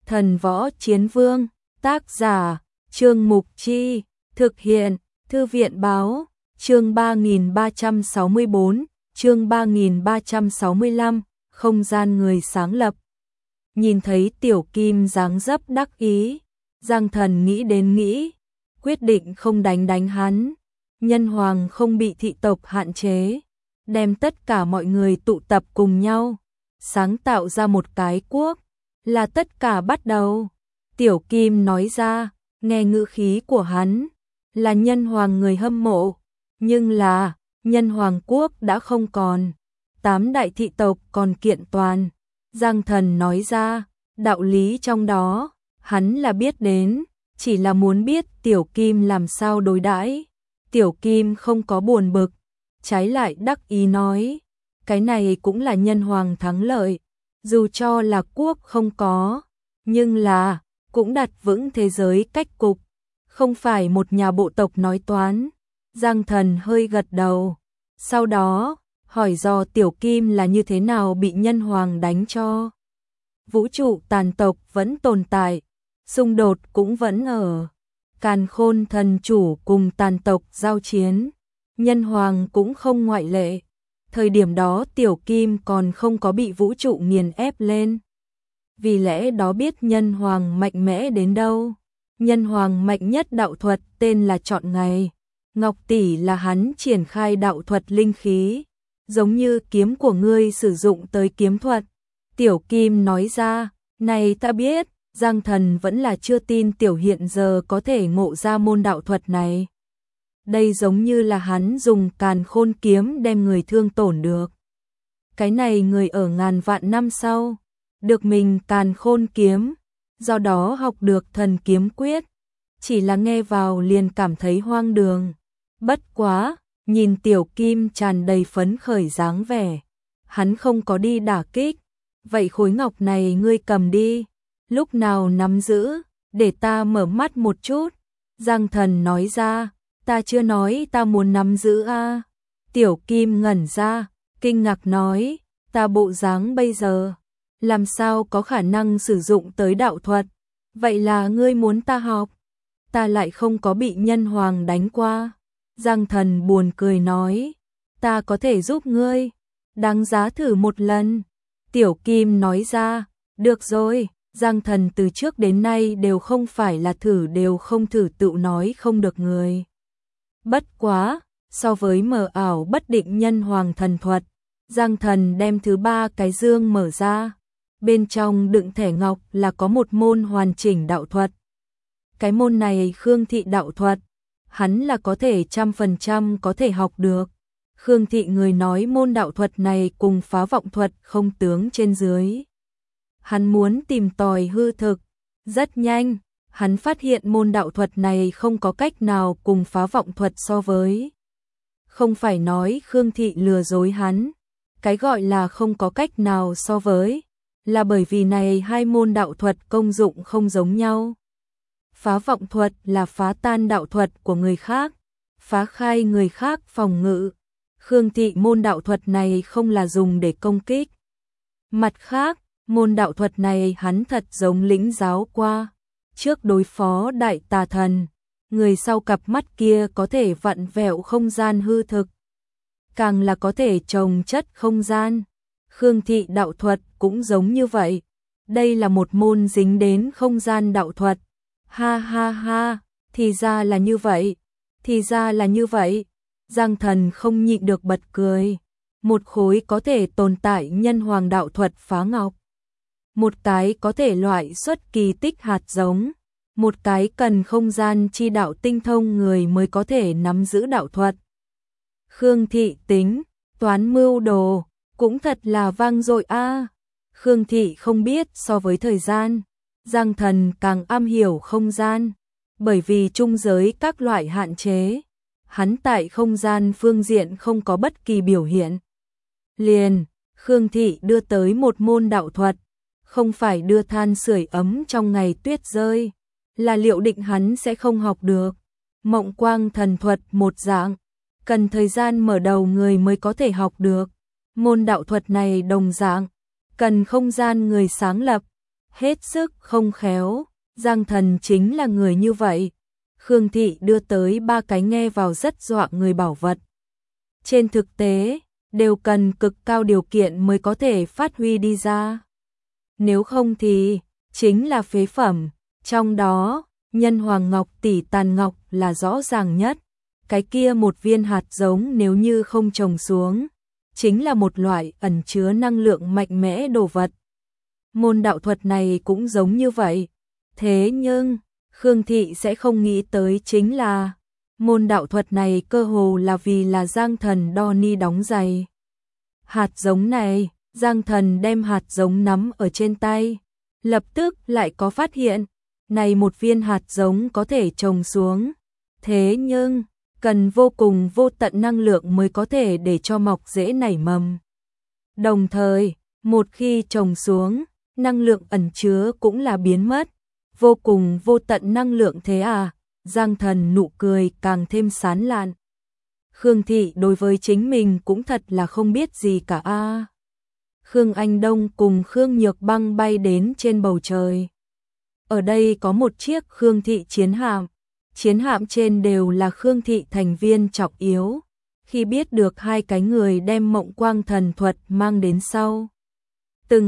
Thần Võ Chiến Vương, tác giả, Trương Mục Chi, thực hiện, Thư viện Báo, chương 3364, chương 3365, không gian người sáng lập. Nhìn thấy Tiểu Kim dáng dấp đắc ý, Giang Thần nghĩ đến nghĩ, quyết định không đánh hắn. Nhân hoàng không bị thị tộc hạn chế, đem tất cả mọi người tụ tập cùng nhau, sáng tạo ra một cái quốc, là tất cả bắt đầu. Tiểu Kim nói ra, nghe ngữ khí của hắn, là nhân hoàng người hâm mộ, nhưng là, nhân hoàng quốc đã không còn, 8 đại thị tộc còn kiện toàn. Giang Thần nói ra, đạo lý trong đó, hắn là biết đến, chỉ là muốn biết Tiểu Kim làm sao đối đãi. Tiểu Kim không có buồn bực, trái lại đắc ý nói, cái này cũng là nhân hoàng thắng lợi, dù cho là quốc không có, nhưng là, cũng đặt vững thế giới cách cục, không phải một nhà bộ tộc nói toán. Giang Thần hơi gật đầu, sau đó, hỏi do Tiểu Kim là như thế nào bị nhân hoàng đánh cho. Vũ trụ tàn tộc vẫn tồn tại, xung đột cũng vẫn ở. Càn Khôn thần chủ cùng tàn tộc giao chiến, nhân hoàng cũng không ngoại lệ. Thời điểm đó Tiểu Kim còn không có bị vũ trụ nghiền ép lên. Vì lẽ đó biết nhân hoàng mạnh mẽ đến đâu. Nhân hoàng mạnh nhất đạo thuật tên là Chọn Ngày. Ngọc tỷ là hắn triển khai đạo thuật linh khí, giống như kiếm của ngươi sử dụng tới kiếm thuật. Tiểu Kim nói ra, này ta biết. Giang Thần vẫn là chưa tin Tiểu hiện giờ có thể ngộ ra môn đạo thuật này. Đây giống như là hắn dùng Càn Khôn kiếm đem người thương tổn được. Cái này người ở ngàn vạn năm sau, được mình Càn Khôn kiếm, do đó học được thần kiếm quyết. Chỉ là nghe vào liền cảm thấy hoang đường. Bất quá, nhìn Tiểu Kim tràn đầy phấn khởi dáng vẻ. Hắn không có đi đả kích. Vậy khối ngọc này ngươi cầm đi. Lúc nào nắm giữ, để ta mở mắt một chút. Giang Thần nói ra, ta chưa nói ta muốn nắm giữ a. Tiểu Kim ngẩn ra, kinh ngạc nói, ta bộ dáng bây giờ, làm sao có khả năng sử dụng tới đạo thuật. Vậy là ngươi muốn ta học, ta lại không có bị nhân hoàng đánh qua. Giang Thần buồn cười nói, ta có thể giúp ngươi, đáng giá thử một lần. Tiểu Kim nói ra, được rồi. Giang Thần từ trước đến nay đều không phải là thử đều không thử tự nói không được người. Bất quá, so với mờ ảo bất định nhân hoàng thần thuật, Giang Thần đem thứ 3 cái dương mở ra. Bên trong đựng thẻ ngọc là có một môn hoàn chỉnh đạo thuật. Cái môn này Khương Thị đạo thuật, hắn là có thể 100% có thể học được. Khương Thị người nói môn đạo thuật này cùng phá vọng thuật không tướng trên dưới. Hắn muốn tìm tòi hư thực, rất nhanh, hắn phát hiện môn đạo thuật này không có cách nào cùng phá vọng thuật so với. Không phải nói Khương Thị lừa dối hắn, cái gọi là không có cách nào so với, là bởi vì này hai môn đạo thuật công dụng không giống nhau. Phá vọng thuật là phá tan đạo thuật của người khác, phá khai người khác phòng ngự. Khương Thị môn đạo thuật này không là dùng để công kích. Mặt khác, môn đạo thuật này hắn thật giống lĩnh giáo qua, trước đối phó đại tà thần, người sau cặp mắt kia có thể vặn vẹo không gian hư thực, càng là có thể trồng chất không gian. Khương Thị đạo thuật cũng giống như vậy, đây là một môn dính đến không gian đạo thuật. Ha ha ha, thì ra là như vậy, thì ra là như vậy. Giang Thần không nhịn được bật cười. Một khối có thể tồn tại nhân hoàng đạo thuật phá ngọc, một cái có thể loại xuất kỳ tích hạt giống, một cái cần không gian chi đạo tinh thông người mới có thể nắm giữ đạo thuật. Khương Thị tính, toán mưu đồ, cũng thật là vang dội a. Khương Thị không biết so với thời gian, Giang Thần càng am hiểu không gian, bởi vì trung giới các loại hạn chế, hắn tại không gian phương diện không có bất kỳ biểu hiện. Liền, Khương Thị đưa tới một môn đạo thuật, không phải đưa than sưởi ấm trong ngày tuyết rơi, là liệu định hắn sẽ không học được. Mộng quang thần thuật một dạng, cần thời gian mở đầu người mới có thể học được. Môn đạo thuật này đồng dạng, cần không gian người sáng lập. hết sức không khéo, Giang Thần chính là người như vậy. Khương Thị đưa tới 3 cái nghe vào rất dọa người bảo vật. Trên thực tế, đều cần cực cao điều kiện mới có thể phát huy đi ra. Nếu không thì, chính là phế phẩm. Trong đó, nhân hoàng ngọc tỷ tàn ngọc là rõ ràng nhất. Cái kia một viên hạt giống nếu như không trồng xuống, chính là một loại ẩn chứa năng lượng mạnh mẽ đồ vật. Môn đạo thuật này cũng giống như vậy. Thế nhưng, Khương Thị sẽ không nghĩ tới chính là môn đạo thuật này cơ hồ là vì là Giang Thần đo ni đóng giày. Hạt giống này, Giang Thần đem hạt giống nắm ở trên tay, lập tức lại có phát hiện, này một viên hạt giống có thể trồng xuống. Thế nhưng, cần vô cùng vô tận năng lượng mới có thể để cho mọc rễ nảy mầm. Đồng thời, một khi trồng xuống, năng lượng ẩn chứa cũng là biến mất. Vô cùng vô tận năng lượng thế à? Giang Thần nụ cười càng thêm sán lạn. Khương Thị đối với chính mình cũng thật là không biết gì cả a. Khương Anh Đông cùng Khương Nhược Băng bay đến trên bầu trời. Ở đây có một chiếc Khương Thị chiến hạm trên đều là Khương Thị thành viên trọng yếu. Khi biết được 2 cái người đem Mộng Quang thần thuật mang đến sau, từng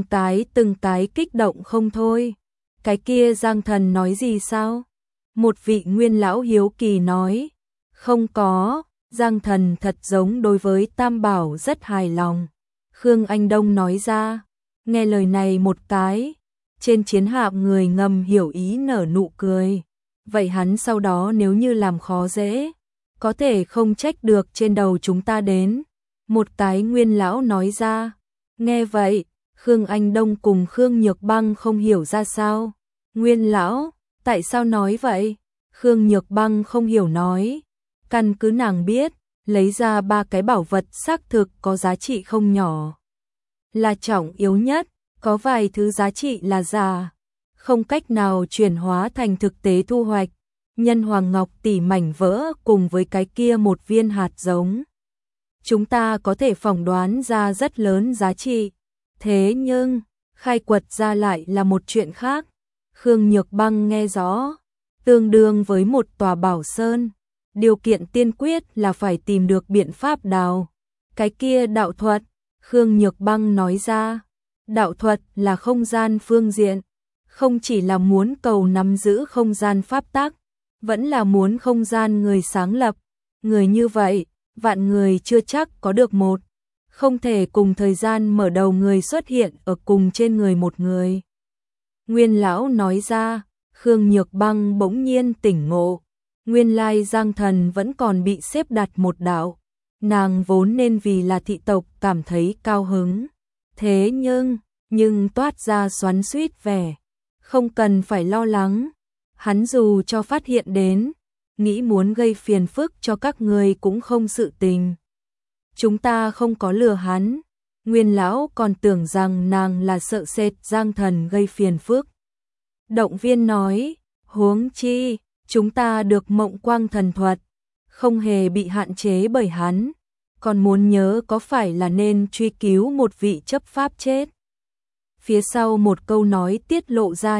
cái kích động không thôi. Cái kia Giang Thần nói gì sao? Một vị nguyên lão hiếu kỳ nói. Không có, Giang Thần thật giống đối với Tam Bảo rất hài lòng. Khương Anh Đông nói ra. Nghe lời này một cái, trên chiến hạm người ngầm hiểu ý nở nụ cười. Vậy hắn sau đó nếu như làm khó dễ, có thể không trách được trên đầu chúng ta đến. Một cái nguyên lão nói ra. Nghe vậy, Khương Anh Đông cùng Khương Nhược Băng không hiểu ra sao. Nguyên lão, tại sao nói vậy? Khương Nhược Băng không hiểu nói. Căn cứ nàng biết, lấy ra 3 cái bảo vật xác thực có giá trị không nhỏ. Là trọng yếu nhất, có vài thứ giá trị là giả, không cách nào chuyển hóa thành thực tế thu hoạch. Nhân hoàng ngọc tỷ mảnh vỡ cùng với cái kia một viên hạt giống. Chúng ta có thể phỏng đoán ra rất lớn giá trị. Thế nhưng, khai quật ra lại là một chuyện khác. Khương Nhược Băng nghe rõ, tương đương với một tòa bảo sơn. Điều kiện tiên quyết là phải tìm được biện pháp đào. Cái kia đạo thuật, Khương Nhược Băng nói ra. Đạo thuật là không gian phương diện, không chỉ là muốn cầu nắm giữ không gian pháp tắc, vẫn là muốn không gian người sáng lập. Người như vậy, vạn người chưa chắc có được một. Không thể cùng thời gian mở đầu người xuất hiện ở cùng trên người một người. Nguyên lão nói ra, Khương Nhược Băng bỗng nhiên tỉnh ngộ. Nguyên lai Giang Thần vẫn còn bị xếp đặt một đạo. Nàng vốn nên vì là thị tộc cảm thấy cao hứng. Thế nhưng toát ra xoắn xuýt vẻ. Không cần phải lo lắng. Hắn dù cho phát hiện đến, nghĩ muốn gây phiền phức cho các người cũng không sự tình. Chúng ta không có lừa hắn. Nguyên lão còn tưởng rằng nàng là sợ sệt Giang Thần gây phiền phức. Động viên nói, huống chi, chúng ta được Mộng Quang thần thuật, không hề bị hạn chế bởi hắn. Còn muốn nhớ có phải là nên truy cứu một vị chấp pháp chết. Phía sau một câu nói tiết lộ ra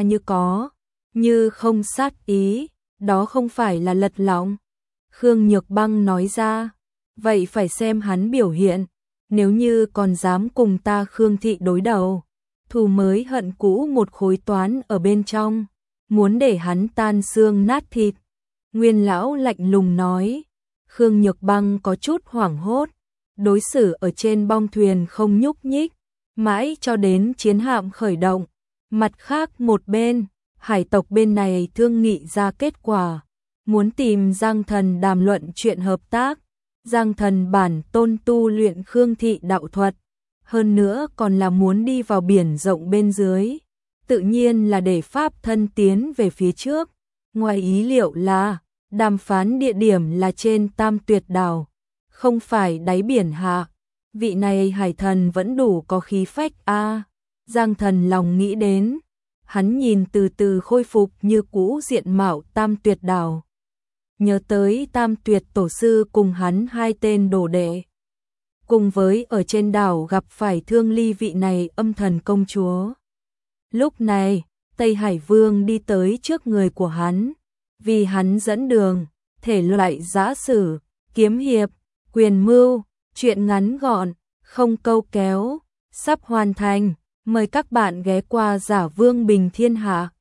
như không sát ý, đó không phải là lật lọng. Khương Nhược Băng nói ra, vậy phải xem hắn biểu hiện, nếu như còn dám cùng ta Khương Thị đối đầu, thù mới hận cũ một khối toán ở bên trong, muốn để hắn tan xương nát thịt. Nguyên lão lạnh lùng nói. Khương Nhược Băng có chút hoảng hốt, đối xử ở trên bong thuyền không nhúc nhích, mãi cho đến chiến hạm khởi động. Mặt khác một bên, hải tộc bên này thương nghị ra kết quả, muốn tìm Giang Thần đàm luận chuyện hợp tác. Giang Thần bản tôn tu luyện Khương Thị đạo thuật, hơn nữa còn là muốn đi vào biển rộng bên dưới, tự nhiên là để pháp thân tiến về phía trước. Ngoài ý liệu là, đàm phán địa điểm là trên Tam Tuyệt Đảo, không phải đáy biển hạ. Vị này hải thần vẫn đủ có khí phách a. Giang Thần lòng nghĩ đến, hắn nhìn từ từ khôi phục như cũ diện mạo Tam Tuyệt Đảo. Nhớ tới Tam Tuyệt tổ sư cùng hắn 2 tên đồ đệ. Cùng với ở trên đảo gặp phải Thương Ly vị này âm thần công chúa. Lúc này, Tây Hải Vương đi tới trước người của hắn, vì hắn dẫn đường, thể loại giã sử, kiếm hiệp, quyền mưu, truyện ngắn gọn, không câu kéo, sắp hoàn thành, mời các bạn ghé qua Giả Vương Bình Thiên Hạ.